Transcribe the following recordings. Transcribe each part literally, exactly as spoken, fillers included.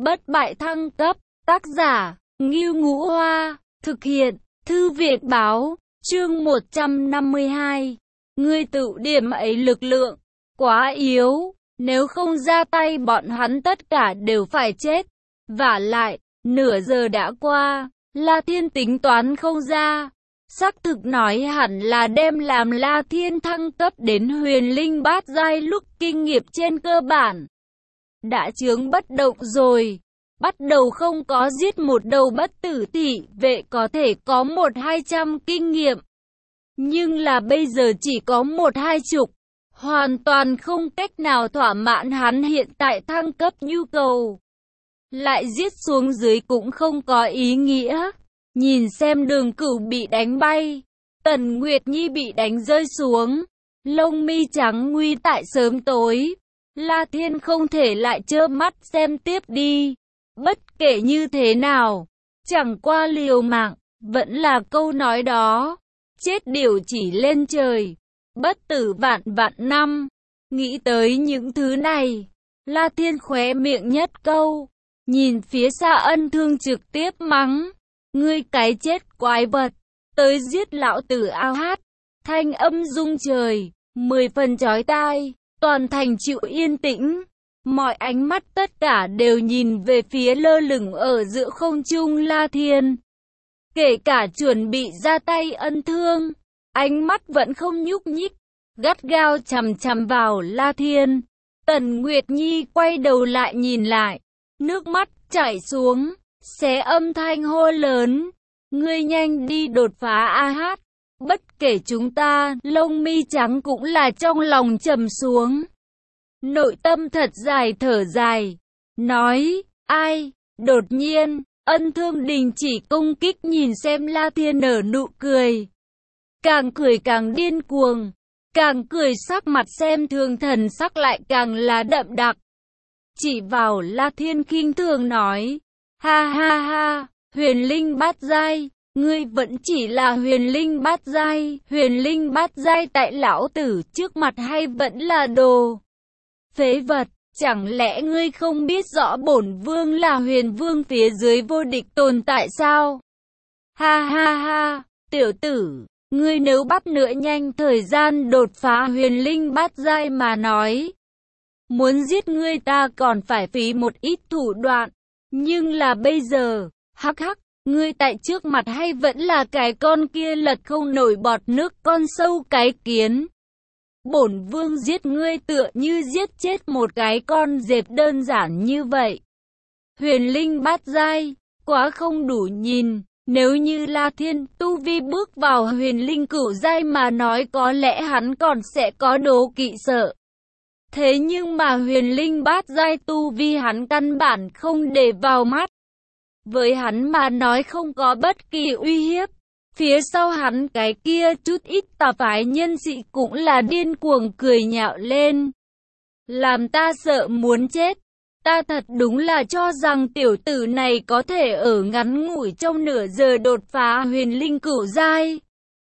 Bất bại thăng cấp, tác giả, Ngưu Ngũ Hoa, thực hiện, Thư viện báo, chương một trăm năm mươi hai. Ngươi tự điểm ấy lực lượng, quá yếu, nếu không ra tay bọn hắn tất cả đều phải chết. Vả lại, nửa giờ đã qua, La Thiên tính toán không ra. Xác thực nói hẳn là đem làm La Thiên thăng cấp đến huyền linh bát giai lúc kinh nghiệm trên cơ bản đã chướng bất động rồi. Bắt đầu không có giết một đầu bất tử thị vệ có thể có một hai trăm kinh nghiệm. Nhưng là bây giờ chỉ có một hai chục. Hoàn toàn không cách nào thỏa mãn hắn hiện tại thăng cấp nhu cầu. Lại giết xuống dưới cũng không có ý nghĩa. Nhìn xem Đường Cửu bị đánh bay, Tần Nguyệt Nhi bị đánh rơi xuống, lông mi trắng nguy tại sớm tối. La Thiên không thể lại trơ mắt xem tiếp đi. Bất kể như thế nào, chẳng qua liều mạng, vẫn là câu nói đó. Chết điều chỉ lên trời, bất tử vạn vạn năm. Nghĩ tới những thứ này, La Thiên khóe miệng nhất câu, nhìn phía xa Ân Thương trực tiếp mắng. Ngươi cái chết quái vật, tới giết lão tử ao hát. Thanh âm rung trời, mười phần chói tai, toàn thành chịu yên tĩnh. Mọi ánh mắt tất cả đều nhìn về phía lơ lửng ở giữa không trung La Thiên. Kể cả chuẩn bị ra tay Ân Thương, ánh mắt vẫn không nhúc nhích, gắt gao chằm chằm vào La Thiên. Tần Nguyệt Nhi quay đầu lại nhìn lại, nước mắt chảy xuống, xé âm thanh hô lớn. Ngươi nhanh đi đột phá a hát. Bất kể chúng ta, lông mi trắng cũng là trong lòng trầm xuống. Nội tâm thật dài thở dài, nói, ai, đột nhiên, Ân Thương đình chỉ công kích nhìn xem La Thiên nở nụ cười. Càng cười càng điên cuồng, càng cười sắc mặt xem thường thần sắc lại càng là đậm đặc. Chỉ vào La Thiên khinh thường nói, ha ha ha, huyền linh bát giai, ngươi vẫn chỉ là huyền linh bát giai, huyền linh bát giai tại lão tử trước mặt hay vẫn là đồ phế vật, chẳng lẽ ngươi không biết rõ bổn vương là huyền vương phía dưới vô địch tồn tại sao? Ha ha ha, tiểu tử, ngươi nếu bắt nữa nhanh thời gian đột phá huyền linh bát giai mà nói, muốn giết ngươi ta còn phải phí một ít thủ đoạn, nhưng là bây giờ, hắc hắc, ngươi tại trước mặt hay vẫn là cái con kia lật không nổi bọt nước con sâu cái kiến. Bổn vương giết ngươi tựa như giết chết một cái con dẹp đơn giản như vậy. Huyền linh bát giai, quá không đủ nhìn. Nếu như La Thiên tu vi bước vào huyền linh cửu giai mà nói có lẽ hắn còn sẽ có đố kỵ sợ. Thế nhưng mà huyền linh bát giai tu vi hắn căn bản không để vào mắt. Với hắn mà nói không có bất kỳ uy hiếp. Phía sau hắn cái kia chút ít tà phái nhân sĩ cũng là điên cuồng cười nhạo lên. Làm ta sợ muốn chết. Ta thật đúng là cho rằng tiểu tử này có thể ở ngắn ngủi trong nửa giờ đột phá huyền linh cửu giai.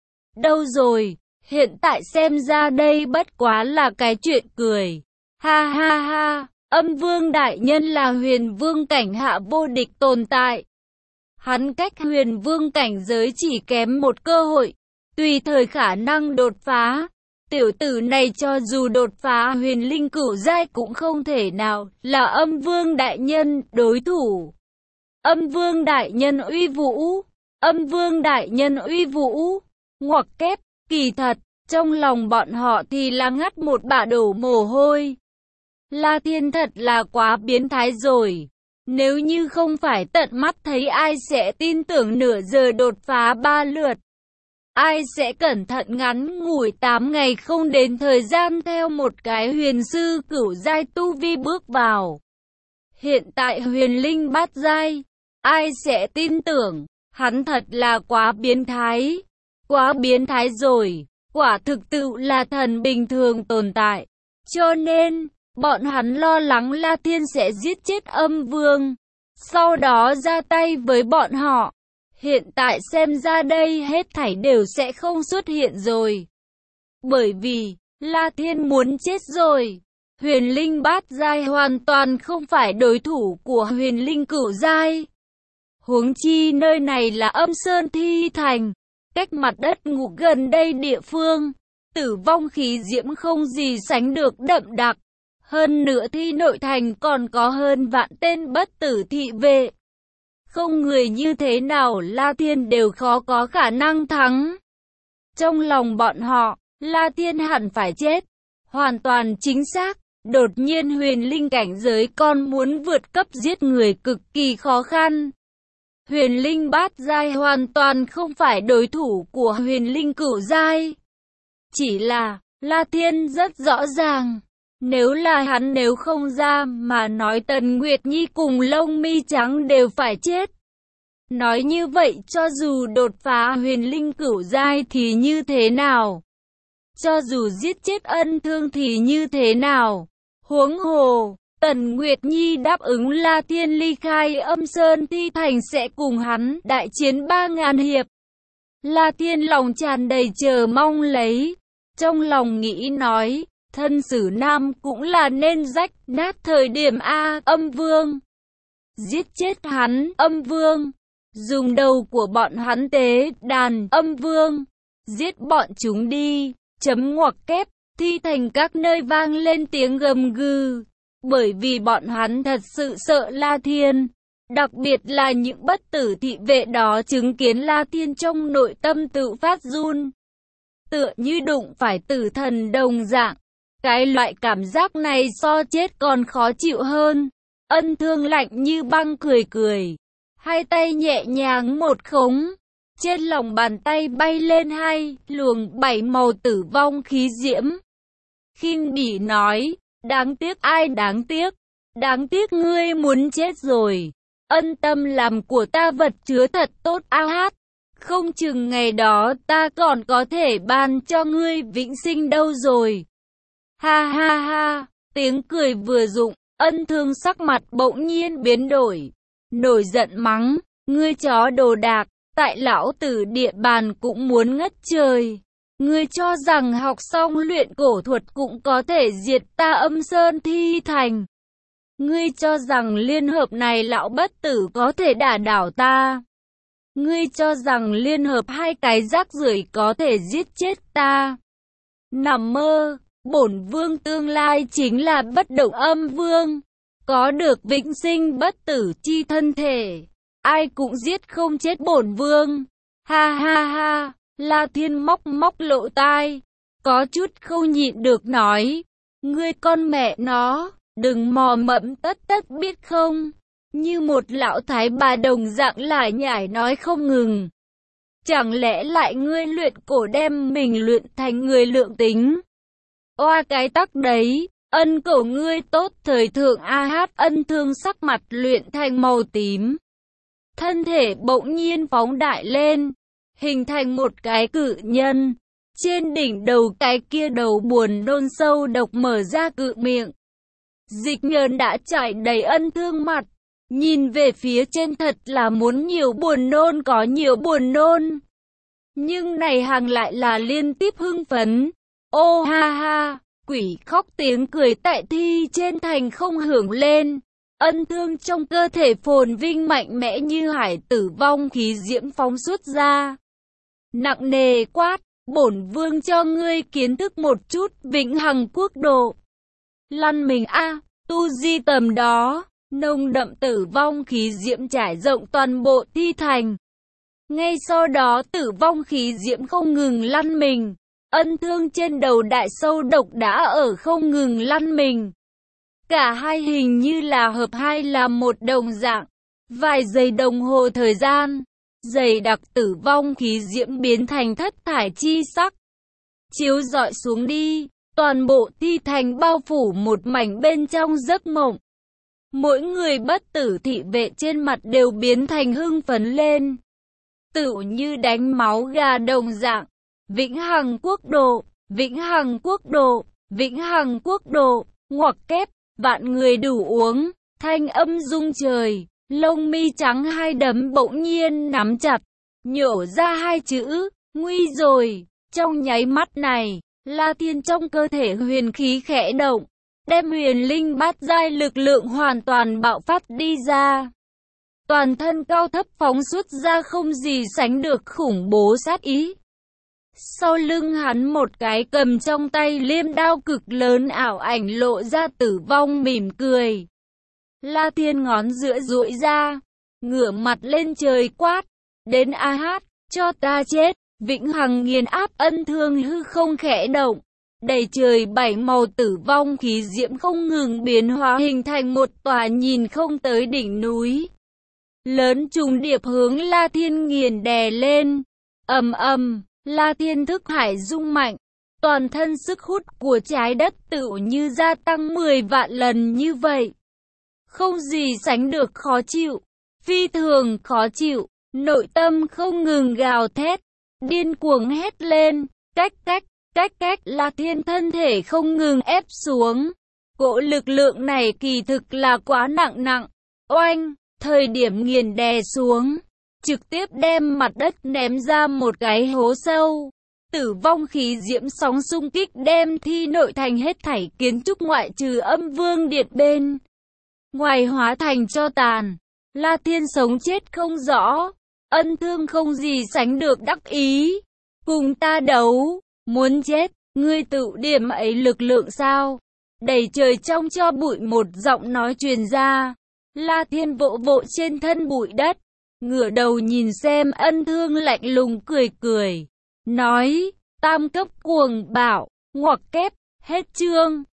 Đâu rồi, hiện tại xem ra đây bất quá là cái chuyện cười. Ha ha ha, âm vương đại nhân là huyền vương cảnh hạ vô địch tồn tại. Hắn cách huyền vương cảnh giới chỉ kém một cơ hội, tùy thời khả năng đột phá. Tiểu tử này cho dù đột phá huyền linh cửu giai cũng không thể nào là âm vương đại nhân đối thủ. Âm vương đại nhân uy vũ, âm vương đại nhân uy vũ, ngoặc kép, kỳ thật, trong lòng bọn họ thì là ngắt một bả đổ mồ hôi. La Thiên thật là quá biến thái rồi. Nếu như không phải tận mắt thấy ai sẽ tin tưởng nửa giờ đột phá ba lượt. Ai sẽ cẩn thận ngắn ngủi tám ngày không đến thời gian theo một cái huyền sư cửu giai tu vi bước vào. Hiện tại huyền linh bát giai, ai sẽ tin tưởng, hắn thật là quá biến thái. Quá biến thái rồi, quả thực tự là thần bình thường tồn tại. Cho nên, bọn hắn lo lắng La Thiên sẽ giết chết âm vương, sau đó ra tay với bọn họ. Hiện tại xem ra đây hết thảy đều sẽ không xuất hiện rồi. Bởi vì, La Thiên muốn chết rồi. Huyền linh bát giai hoàn toàn không phải đối thủ của huyền linh cửu giai. Huống chi nơi này là Âm Sơn Thi Thành, cách mặt đất ngục gần đây địa phương, tử vong khí diễm không gì sánh được đậm đặc. Hơn nữa Thi nội thành còn có hơn vạn tên bất tử thị vệ. Không người như thế nào La Thiên đều khó có khả năng thắng. Trong lòng bọn họ, La Thiên hẳn phải chết. Hoàn toàn chính xác, đột nhiên huyền linh cảnh giới con muốn vượt cấp giết người cực kỳ khó khăn. Huyền linh bát giai hoàn toàn không phải đối thủ của huyền linh cửu giai. Chỉ là, La Thiên rất rõ ràng, nếu là hắn nếu không ra mà nói Tần Nguyệt Nhi cùng Lông Mi Trắng đều phải chết. Nói như vậy cho dù đột phá huyền linh cửu giai thì như thế nào? Cho dù giết chết Ân Thương thì như thế nào? Huống hồ, Tần Nguyệt Nhi đáp ứng La Thiên ly khai Âm Sơn Thi Thành sẽ cùng hắn đại chiến ba ngàn hiệp. La Thiên lòng tràn đầy chờ mong lấy, trong lòng nghĩ nói, thân sử nam cũng là nên rách nát thời điểm A Âm Vương. Giết chết hắn Âm Vương, dùng đầu của bọn hắn tế đàn Âm Vương, giết bọn chúng đi, chấm ngoặc kép, Thi Thành các nơi vang lên tiếng gầm gừ, bởi vì bọn hắn thật sự sợ La Thiên. Đặc biệt là những bất tử thị vệ đó chứng kiến La Thiên trong nội tâm tự phát run. Tựa như đụng phải tử thần đồng dạng. Cái loại cảm giác này so chết còn khó chịu hơn. Ân Thương lạnh như băng cười cười. Hai tay nhẹ nhàng một khống. Trên lòng bàn tay bay lên hai luồng bảy màu tử vong khí diễm. Khinh bỉ nói, đáng tiếc ai đáng tiếc. Đáng tiếc ngươi muốn chết rồi. Ân tâm làm của ta vật chứa thật tốt a hát. Không chừng ngày đó ta còn có thể ban cho ngươi vĩnh sinh đâu rồi. Ha ha ha, tiếng cười vừa dụng, Ân Thương sắc mặt bỗng nhiên biến đổi. Nổi giận mắng, ngươi chó đồ đạc, tại lão tử địa bàn cũng muốn ngất trời. Ngươi cho rằng học xong luyện cổ thuật cũng có thể diệt ta Âm Sơn Thi Thành. Ngươi cho rằng liên hợp này lão bất tử có thể đả đảo ta. Ngươi cho rằng liên hợp hai cái rác rưởi có thể giết chết ta. Nằm mơ, bổn vương tương lai chính là bất động âm vương. Có được vĩnh sinh bất tử chi thân thể. Ai cũng giết không chết bổn vương. Ha ha ha, La Thiên móc móc lỗ tai. Có chút không nhịn được nói. Ngươi con mẹ nó, đừng mò mẫm tất tất biết không. Như một lão thái bà đồng dạng lại nhải nói không ngừng. Chẳng lẽ lại ngươi luyện cổ đem mình luyện thành người lượng tính? Oa cái tắc đấy, ân cổ ngươi tốt thời thượng a hát. Ân Thương sắc mặt luyện thành màu tím. Thân thể bỗng nhiên phóng đại lên, hình thành một cái cự nhân. Trên đỉnh đầu cái kia đầu buồn nôn sâu độc mở ra cự miệng. Dịch nhờn đã trải đầy Ân Thương mặt. Nhìn về phía trên thật là muốn nhiều buồn nôn có nhiều buồn nôn. Nhưng này hàng lại là liên tiếp hưng phấn. Ô ha ha, quỷ khóc tiếng cười tại Thi trên thành không hưởng lên. Ân Thương trong cơ thể phồn vinh mạnh mẽ như hải tử vong khí diễm phóng xuất ra. Nặng nề quát, bổn vương cho ngươi kiến thức một chút vĩnh hằng quốc độ. Lăn mình a, tu di tầm đó. Nồng đậm tử vong khí diễm trải rộng toàn bộ Thi Thành. Ngay sau đó tử vong khí diễm không ngừng lăn mình. Ân Thương trên đầu đại sâu độc đã ở không ngừng lăn mình. Cả hai hình như là hợp hai làm một đồng dạng. Vài giây đồng hồ thời gian, dày đặc tử vong khí diễm biến thành thất thải chi sắc. Chiếu rọi xuống đi, toàn bộ Thi Thành bao phủ một mảnh bên trong giấc mộng. Mỗi người bất tử thị vệ trên mặt đều biến thành hưng phấn lên. Tựu như đánh máu gà đồng dạng. Vĩnh hằng quốc độ, vĩnh hằng quốc độ, vĩnh hằng quốc độ, ngoặc kép, vạn người đủ uống, thanh âm rung trời, Lông Mi trắng hai đấm bỗng nhiên nắm chặt, nhổ ra hai chữ, nguy rồi. Trong nháy mắt này, La Thiên trong cơ thể huyền khí khẽ động. đem huyền linh bát giai lực lượng hoàn toàn bạo phát đi ra. Toàn thân cao thấp phóng xuất ra không gì sánh được khủng bố sát ý. Sau lưng hắn một cái cầm trong tay liêm đao cực lớn ảo ảnh lộ ra Tử Vong mỉm cười. La Thiên ngón giữa duỗi ra, ngửa mặt lên trời quát, đến a hát, cho ta chết, vĩnh hằng nghiền áp. Ân thương hư không khẽ động, đầy trời bảy màu tử vong khí diễm không ngừng biến hóa hình thành một tòa nhìn không tới đỉnh núi. Lớn trùng điệp hướng La Thiên nghiền đè lên, ầm ầm. La Thiên thức hải rung mạnh, toàn thân sức hút của trái đất tựu như gia tăng mười vạn lần như vậy. Không gì sánh được khó chịu, phi thường khó chịu, nội tâm không ngừng gào thét, điên cuồng hét lên, cách cách, cách cách. La Thiên thân thể không ngừng ép xuống. Cỗ lực lượng này kỳ thực là quá nặng nặng, oanh, thời điểm nghiền đè xuống, trực tiếp đem mặt đất ném ra một cái hố sâu. Tử vong khí diễm sóng xung kích đem thi nội thành hết thảy kiến trúc ngoại trừ Âm Vương Điện bên ngoài hóa thành tro tàn. La Thiên sống chết không rõ, Ân Thương không gì sánh được đắc ý. Cùng ta đấu, muốn chết, ngươi tự điểm ấy lực lượng sao? Đầy trời trong cho bụi một giọng nói truyền ra. La Thiên vỗ vỗ trên thân bụi đất, ngửa đầu nhìn xem Ân Thương lạnh lùng cười cười, nói, tam cấp cuồng bạo, ngoặc kép, hết chương.